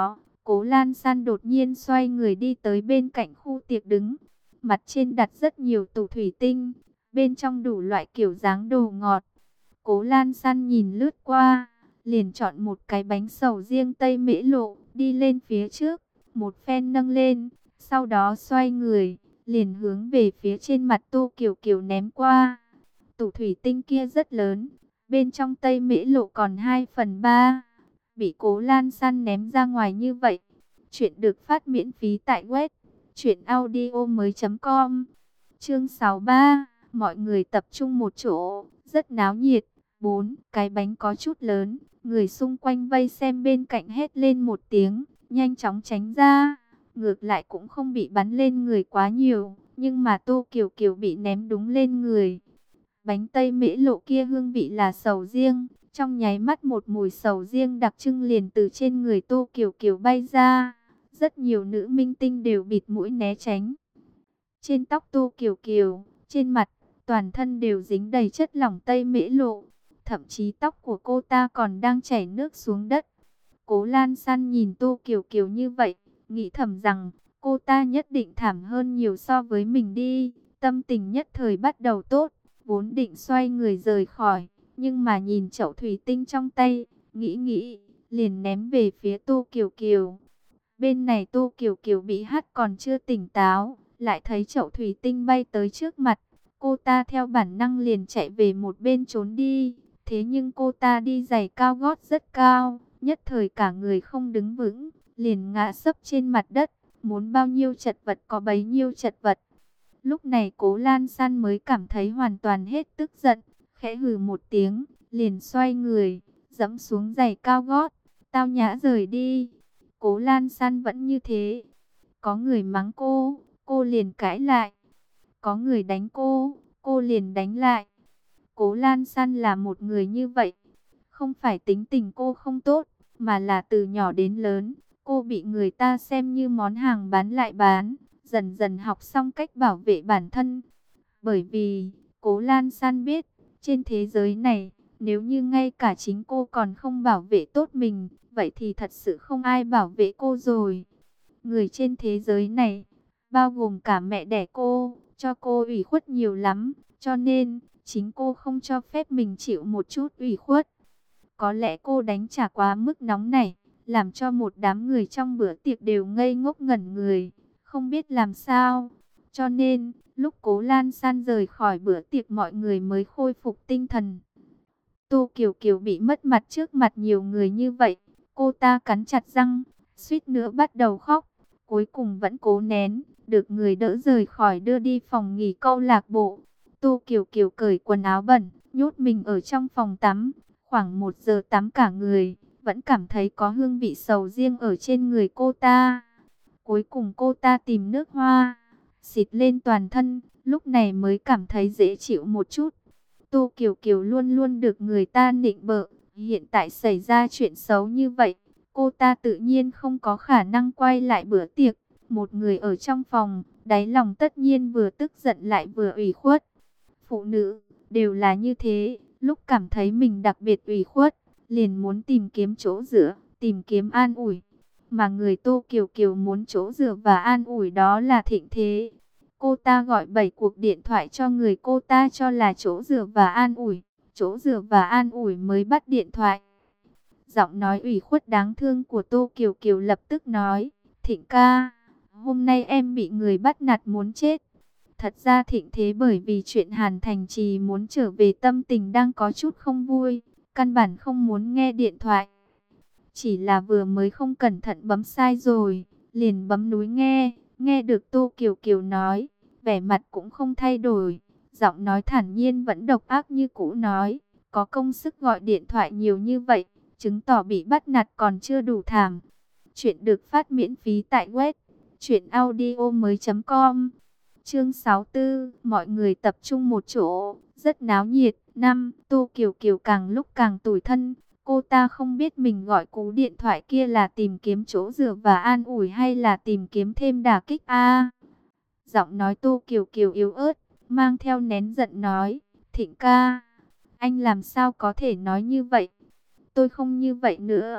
Cố Lan San đột nhiên xoay người đi tới bên cạnh khu tiệc đứng. Mặt trên đặt rất nhiều tủ thủy tinh, bên trong đủ loại kiểu dáng đồ ngọt. Cố Lan San nhìn lướt qua, liền chọn một cái bánh sầu riêng Tây Mễ Lộ, đi lên phía trước, một phen nâng lên, sau đó xoay người, liền hướng về phía trên mặt Tô Kiều Kiều ném qua. Tủ thủy tinh kia rất lớn, bên trong Tây Mễ Lộ còn hai phần ba, bị Cố Lan San ném ra ngoài như vậy. Chuyện được phát miễn phí tại web truyện audio mới chấm com. Chương sáu mươi ba, mọi người tập trung một chỗ, rất náo nhiệt. Bốn, cái bánh có chút lớn, người xung quanh vây xem bên cạnh hét lên một tiếng, nhanh chóng tránh ra. Ngược lại cũng không bị bắn lên người quá nhiều, nhưng mà Tô Kiều Kiều bị ném đúng lên người. Bánh Tây Mễ Lộ kia hương vị là sầu riêng, trong nháy mắt một mùi sầu riêng đặc trưng liền từ trên người Tô Kiều Kiều bay ra. Rất nhiều nữ minh tinh đều bịt mũi né tránh. Trên tóc Tô Kiều Kiều, trên mặt, toàn thân đều dính đầy chất lỏng Tây Mễ Lộ. Thậm chí tóc của cô ta còn đang chảy nước xuống đất. Cố Lan San nhìn Tô Kiều Kiều như vậy, nghĩ thầm rằng cô ta nhất định thảm hơn nhiều so với mình đi. Tâm tình nhất thời bắt đầu tốt, vốn định xoay người rời khỏi, nhưng mà nhìn chậu thủy tinh trong tay, nghĩ nghĩ, liền ném về phía Tô Kiều Kiều. Bên này Tô Kiều Kiều bị hắt còn chưa tỉnh táo, lại thấy chậu thủy tinh bay tới trước mặt. Cô ta theo bản năng liền chạy về một bên trốn đi. Thế nhưng cô ta đi giày cao gót rất cao, nhất thời cả người không đứng vững, liền ngã sấp trên mặt đất, muốn bao nhiêu chật vật có bấy nhiêu chật vật. Lúc này Cố Lan San mới cảm thấy hoàn toàn hết tức giận, khẽ hừ một tiếng, liền xoay người, dẫm xuống giày cao gót, tao nhã rời đi. Cố Lan San vẫn như thế, có người mắng cô, cô liền cãi lại, có người đánh cô, cô liền đánh lại. Cố Lan San là một người như vậy, không phải tính tình cô không tốt, mà là từ nhỏ đến lớn, cô bị người ta xem như món hàng bán lại bán, dần dần học xong cách bảo vệ bản thân. Bởi vì, Cố Lan San biết, trên thế giới này, nếu như ngay cả chính cô còn không bảo vệ tốt mình, vậy thì thật sự không ai bảo vệ cô rồi. Người trên thế giới này, bao gồm cả mẹ đẻ cô, cho cô ủy khuất nhiều lắm, cho nên chính cô không cho phép mình chịu một chút ủy khuất. Có lẽ cô đánh trả quá mức nóng này, làm cho một đám người trong bữa tiệc đều ngây ngốc ngẩn người, không biết làm sao. Cho nên, lúc Cố Lan San rời khỏi bữa tiệc mọi người mới khôi phục tinh thần. Tô Kiều Kiều bị mất mặt trước mặt nhiều người như vậy, cô ta cắn chặt răng, suýt nữa bắt đầu khóc, cuối cùng vẫn cố nén, được người đỡ rời khỏi đưa đi phòng nghỉ câu lạc bộ. Tô Kiều Kiều cởi quần áo bẩn, nhốt mình ở trong phòng tắm, khoảng một giờ tắm cả người, vẫn cảm thấy có hương vị sầu riêng ở trên người cô ta. Cuối cùng cô ta tìm nước hoa, xịt lên toàn thân, lúc này mới cảm thấy dễ chịu một chút. Tô Kiều Kiều luôn luôn được người ta nịnh bợ, hiện tại xảy ra chuyện xấu như vậy, cô ta tự nhiên không có khả năng quay lại bữa tiệc. Một người ở trong phòng, đáy lòng tất nhiên vừa tức giận lại vừa ủy khuất. Phụ nữ đều là như thế, lúc cảm thấy mình đặc biệt ủy khuất, liền muốn tìm kiếm chỗ dựa, tìm kiếm an ủi. Mà người Tô Kiều Kiều muốn chỗ dựa và an ủi đó là Thịnh Thế. Cô ta gọi bảy cuộc điện thoại cho người cô ta cho là chỗ dựa và an ủi, chỗ dựa và an ủi mới bắt điện thoại. Giọng nói ủy khuất đáng thương của Tô Kiều Kiều lập tức nói, Thịnh ca, hôm nay em bị người bắt nạt muốn chết. Thật ra Thịnh Thế bởi vì chuyện Hàn Thành Trì muốn trở về tâm tình đang có chút không vui, căn bản không muốn nghe điện thoại. Chỉ là vừa mới không cẩn thận bấm sai rồi, liền bấm núi nghe, nghe được Tô Kiều Kiều nói, vẻ mặt cũng không thay đổi, giọng nói thản nhiên vẫn độc ác như cũ nói, có công sức gọi điện thoại nhiều như vậy, chứng tỏ bị bắt nạt còn chưa đủ thảm. Chuyện được phát miễn phí tại web truyện audio mới chấm com. Chương sáu mươi tư, mọi người tập trung một chỗ, rất náo nhiệt. Năm, Tô Kiều Kiều càng lúc càng tủi thân, cô ta không biết mình gọi cú điện thoại kia là tìm kiếm chỗ dựa và an ủi hay là tìm kiếm thêm đả kích a. Giọng nói Tô Kiều Kiều yếu ớt, mang theo nén giận nói, Thịnh ca, anh làm sao có thể nói như vậy? Tôi không như vậy nữa.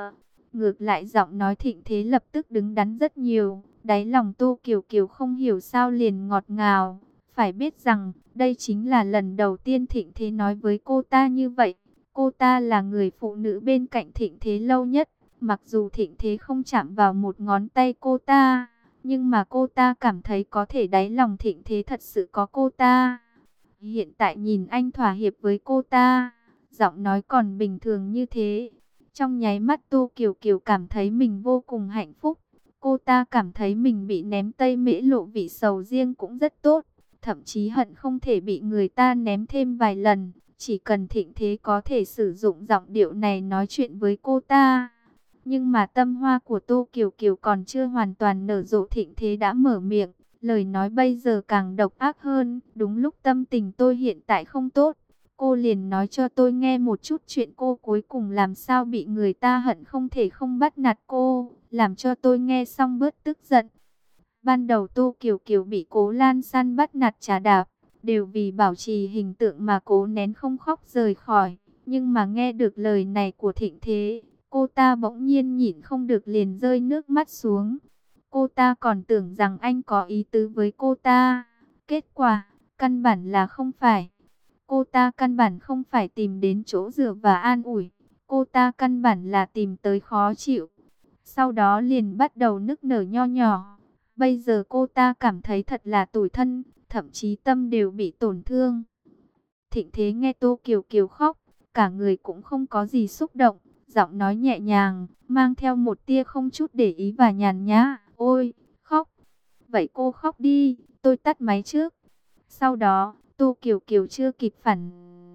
Ngược lại giọng nói Thịnh Thế lập tức đứng đắn rất nhiều. Đáy lòng Tô Kiều Kiều không hiểu sao liền ngọt ngào. Phải biết rằng đây chính là lần đầu tiên Thịnh Thế nói với cô ta như vậy. Cô ta là người phụ nữ bên cạnh Thịnh Thế lâu nhất. Mặc dù Thịnh Thế không chạm vào một ngón tay cô ta, nhưng mà cô ta cảm thấy có thể đáy lòng Thịnh Thế thật sự có cô ta. Hiện tại nhìn anh thỏa hiệp với cô ta, giọng nói còn bình thường như thế. Trong nháy mắt Tô Kiều Kiều cảm thấy mình vô cùng hạnh phúc. Cô ta cảm thấy mình bị ném Tây Mễ Lộ vị sầu riêng cũng rất tốt. Thậm chí hận không thể bị người ta ném thêm vài lần. Chỉ cần Thịnh Thế có thể sử dụng giọng điệu này nói chuyện với cô ta. Nhưng mà tâm hoa của Tô Kiều Kiều còn chưa hoàn toàn nở rộ, Thịnh Thế đã mở miệng. Lời nói bây giờ càng độc ác hơn. Đúng lúc tâm tình tôi hiện tại không tốt, cô liền nói cho tôi nghe một chút chuyện cô cuối cùng làm sao bị người ta hận không thể không bắt nạt cô. Làm cho tôi nghe xong bớt tức giận. Ban đầu Tô Kiều Kiều bị Cố Lan San bắt nạt trà đạp, đều vì bảo trì hình tượng mà cố nén không khóc rời khỏi. Nhưng mà nghe được lời này của Thịnh Thế, cô ta bỗng nhiên nhịn không được liền rơi nước mắt xuống. Cô ta còn tưởng rằng anh có ý tứ với cô ta. Kết quả, căn bản là không phải. Cô ta căn bản không phải tìm đến chỗ dựa và an ủi. Cô ta căn bản là tìm tới khó chịu. Sau đó liền bắt đầu nức nở nho nhỏ. Bây giờ cô ta cảm thấy thật là tủi thân, thậm chí tâm đều bị tổn thương. Thịnh Thế nghe Tô Kiều Kiều khóc, cả người cũng không có gì xúc động. Giọng nói nhẹ nhàng, mang theo một tia không chút để ý và nhàn nhã. Ôi, khóc. Vậy cô khóc đi, tôi tắt máy trước. Sau đó, Tô Kiều Kiều chưa kịp phản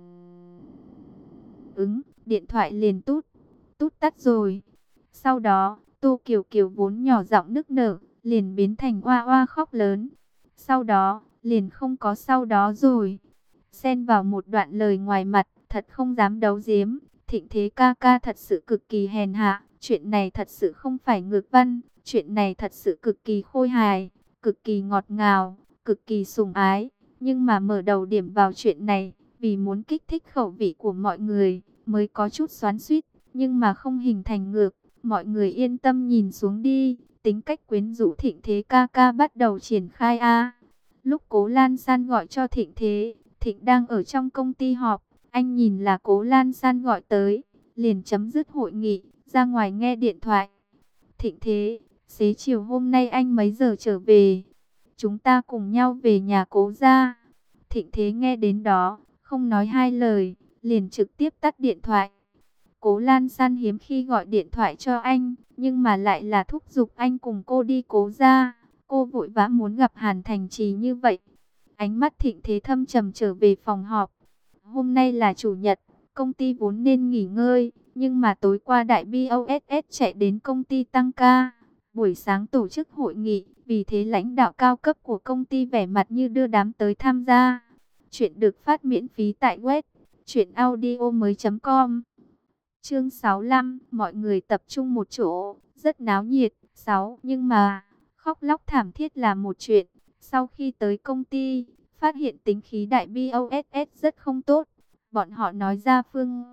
ứng, điện thoại liền tút, tút tắt rồi. Sau đó, Tô Kiều Kiều vốn nhỏ giọng nức nở, liền biến thành oa oa khóc lớn. Sau đó, liền không có sau đó rồi. Xen vào một đoạn lời ngoài mặt, thật không dám đấu giếm. Thịnh Thế ca ca thật sự cực kỳ hèn hạ. Chuyện này thật sự không phải ngược văn. Chuyện này thật sự cực kỳ khôi hài, cực kỳ ngọt ngào, cực kỳ sủng ái. Nhưng mà mở đầu điểm vào chuyện này, vì muốn kích thích khẩu vị của mọi người, mới có chút xoắn xuýt, nhưng mà không hình thành ngược. Mọi người yên tâm nhìn xuống đi, tính cách quyến rũ Thịnh Thế ca ca bắt đầu triển khai a. Lúc Cố Lan San gọi cho Thịnh Thế, Thịnh đang ở trong công ty họp, anh nhìn là Cố Lan San gọi tới, liền chấm dứt hội nghị, ra ngoài nghe điện thoại. Thịnh Thế, xế chiều hôm nay anh mấy giờ trở về? Chúng ta cùng nhau về nhà Cố gia. Thịnh Thế nghe đến đó, không nói hai lời, liền trực tiếp tắt điện thoại. Cố Lan San hiếm khi gọi điện thoại cho anh, nhưng mà lại là thúc giục anh cùng cô đi Cố gia. Cô vội vã muốn gặp Hàn Thành Trì như vậy. Ánh mắt Thịnh Thế thâm trầm trở về phòng họp. Hôm nay là chủ nhật, công ty vốn nên nghỉ ngơi, nhưng mà tối qua đại bê o ét ét chạy đến công ty tăng ca. Buổi sáng tổ chức hội nghị, vì thế lãnh đạo cao cấp của công ty vẻ mặt như đưa đám tới tham gia. Chuyện được phát miễn phí tại web truyện audio mới chấm com. Chương sáu mươi lăm, mọi người tập trung một chỗ, rất náo nhiệt. sáu. Nhưng mà, khóc lóc thảm thiết là một chuyện. Sau khi tới công ty, phát hiện tính khí đại bê o ét ét rất không tốt. Bọn họ nói ra phương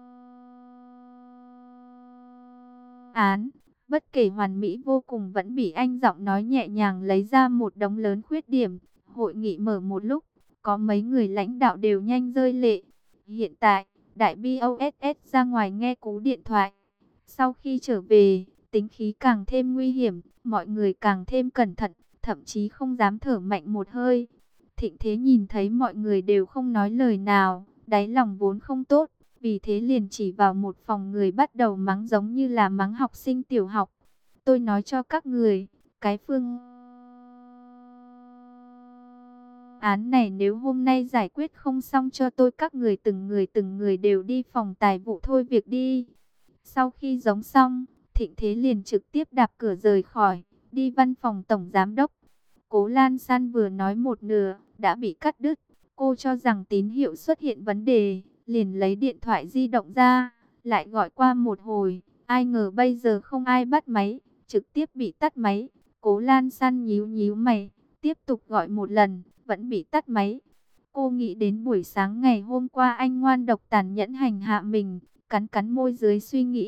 án, bất kể hoàn mỹ vô cùng vẫn bị anh giọng nói nhẹ nhàng lấy ra một đống lớn khuyết điểm. Hội nghị mở một lúc, có mấy người lãnh đạo đều nhanh rơi lệ. Hiện tại, đại bê o ét ét ra ngoài nghe cú điện thoại. Sau khi trở về, tính khí càng thêm nguy hiểm, mọi người càng thêm cẩn thận, thậm chí không dám thở mạnh một hơi. Thịnh Thế nhìn thấy mọi người đều không nói lời nào, đáy lòng vốn không tốt, vì thế liền chỉ vào một phòng người bắt đầu mắng giống như là mắng học sinh tiểu học. Tôi nói cho các người, cái phương án này nếu hôm nay giải quyết không xong cho tôi các người từng người từng người đều đi phòng tài vụ thôi việc đi. Sau khi giống xong, Thịnh Thế liền trực tiếp đạp cửa rời khỏi, đi văn phòng tổng giám đốc. Cố Lan San vừa nói một nửa, đã bị cắt đứt. Cô cho rằng tín hiệu xuất hiện vấn đề, liền lấy điện thoại di động ra, lại gọi qua một hồi. Ai ngờ bây giờ không ai bắt máy, trực tiếp bị tắt máy. Cố Lan San nhíu nhíu mày, tiếp tục gọi một lần, vẫn bị tắt máy. Cô nghĩ đến buổi sáng ngày hôm qua anh ngoan độc tàn nhẫn hành hạ mình, cắn cắn môi dưới suy nghĩ,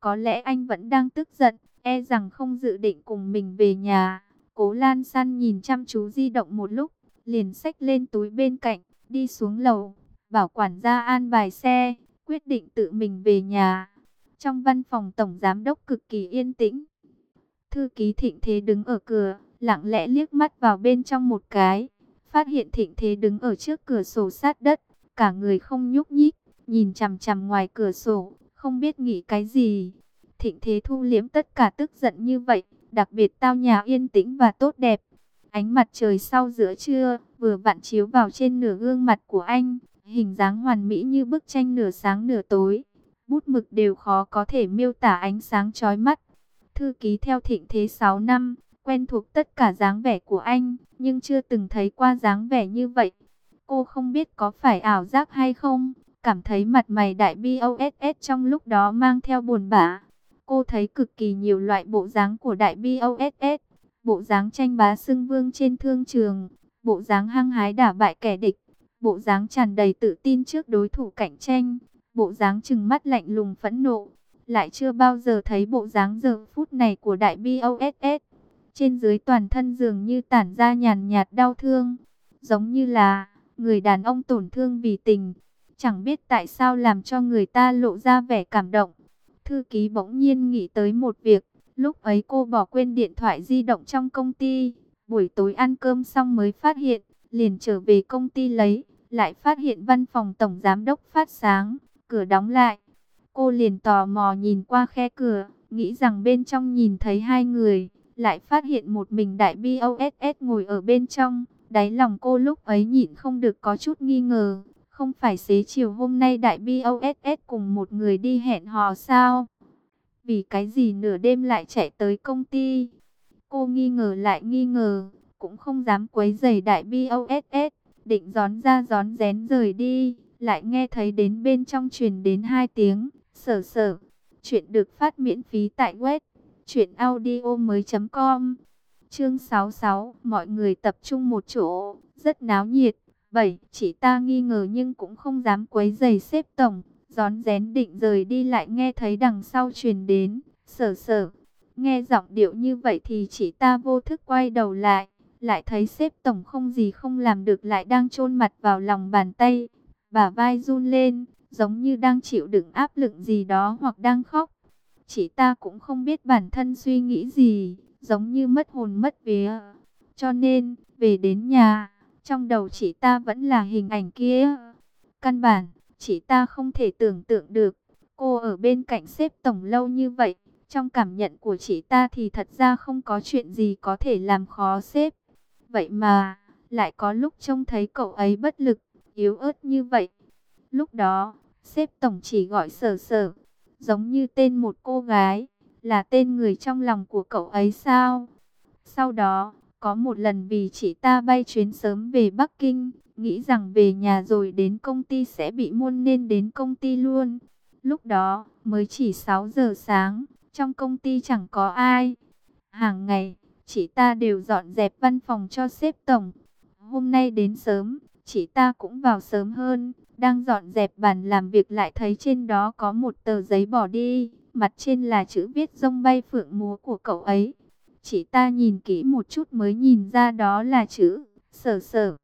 Có lẽ anh vẫn đang tức giận, e rằng không dự định cùng mình về nhà. Cố Lan San nhìn chăm chú di động một lúc, liền xách lên túi bên cạnh, đi xuống lầu, bảo quản gia an bài xe, quyết định tự mình về nhà. Trong văn phòng tổng giám đốc cực kỳ yên tĩnh. Thư ký Thịnh Thế đứng ở cửa, lặng lẽ liếc mắt vào bên trong một cái, phát hiện Thịnh Thế đứng ở trước cửa sổ sát đất, cả người không nhúc nhích, nhìn chằm chằm ngoài cửa sổ, không biết nghĩ cái gì. Thịnh Thế thu liếm tất cả tức giận như vậy, đặc biệt tao nhã yên tĩnh và tốt đẹp. Ánh mặt trời sau giữa trưa, vừa vặn chiếu vào trên nửa gương mặt của anh, hình dáng hoàn mỹ như bức tranh nửa sáng nửa tối. Bút mực đều khó có thể miêu tả ánh sáng chói mắt. Thư ký theo Thịnh Thế sáu năm, quen thuộc tất cả dáng vẻ của anh, nhưng chưa từng thấy qua dáng vẻ như vậy. Cô không biết có phải ảo giác hay không, cảm thấy mặt mày đại bê o ét ét trong lúc đó mang theo buồn bã. Cô thấy cực kỳ nhiều loại bộ dáng của đại bê o ét ét, bộ dáng tranh bá xưng vương trên thương trường, bộ dáng hăng hái đả bại kẻ địch, bộ dáng tràn đầy tự tin trước đối thủ cạnh tranh, bộ dáng trừng mắt lạnh lùng phẫn nộ. Lại chưa bao giờ thấy bộ dáng giờ phút này của đại bê o ét ét. Trên dưới toàn thân dường như tản ra nhàn nhạt đau thương, giống như là người đàn ông tổn thương vì tình. Chẳng biết tại sao làm cho người ta lộ ra vẻ cảm động. Thư ký bỗng nhiên nghĩ tới một việc. Lúc ấy cô bỏ quên điện thoại di động trong công ty. Buổi tối ăn cơm xong mới phát hiện, liền trở về công ty lấy. Lại phát hiện văn phòng tổng giám đốc phát sáng, cửa đóng lại. Cô liền tò mò nhìn qua khe cửa, nghĩ rằng bên trong nhìn thấy hai người. Lại phát hiện một mình đại bê o ét ét ngồi ở bên trong. Đáy lòng cô lúc ấy nhịn không được có chút nghi ngờ. Không phải xế chiều hôm nay đại bê o ét ét cùng một người đi hẹn hò sao? Vì cái gì nửa đêm lại chạy tới công ty? Cô nghi ngờ lại nghi ngờ, cũng không dám quấy rầy đại bê o ét ét, định rón ra rón rén rời đi, lại nghe thấy đến bên trong truyền đến hai tiếng, sở sở. Chuyện được phát miễn phí tại web truyệnaudiomoi chấm com. Chương sáu mươi sáu, mọi người tập trung một chỗ, rất náo nhiệt. Bảy, chỉ ta nghi ngờ nhưng cũng không dám quấy rầy sếp tổng, rón rén định rời đi lại nghe thấy đằng sau truyền đến, sở sở. Nghe giọng điệu như vậy thì chỉ ta vô thức quay đầu lại, lại thấy sếp tổng không gì không làm được lại đang chôn mặt vào lòng bàn tay, bả vai run lên, giống như đang chịu đựng áp lực gì đó hoặc đang khóc. Chỉ ta cũng không biết bản thân suy nghĩ gì, giống như mất hồn mất vía. Cho nên, về đến nhà, trong đầu chỉ ta vẫn là hình ảnh kia. Căn bản, chỉ ta không thể tưởng tượng được, cô ở bên cạnh sếp tổng lâu như vậy. Trong cảm nhận của chị ta thì thật ra không có chuyện gì có thể làm khó sếp. Vậy mà, lại có lúc trông thấy cậu ấy bất lực, yếu ớt như vậy. Lúc đó, sếp tổng chỉ gọi sở sở, giống như tên một cô gái, là tên người trong lòng của cậu ấy sao? Sau đó, có một lần vì chị ta bay chuyến sớm về Bắc Kinh, nghĩ rằng về nhà rồi đến công ty sẽ bị muôn nên đến công ty luôn. Lúc đó, mới chỉ sáu giờ sáng, trong công ty chẳng có ai. Hàng ngày, chị ta đều dọn dẹp văn phòng cho sếp tổng. Hôm nay đến sớm, chị ta cũng vào sớm hơn, đang dọn dẹp bàn làm việc lại thấy trên đó có một tờ giấy bỏ đi, mặt trên là chữ viết rông bay phượng múa của cậu ấy. Chị ta nhìn kỹ một chút mới nhìn ra đó là chữ sở sở.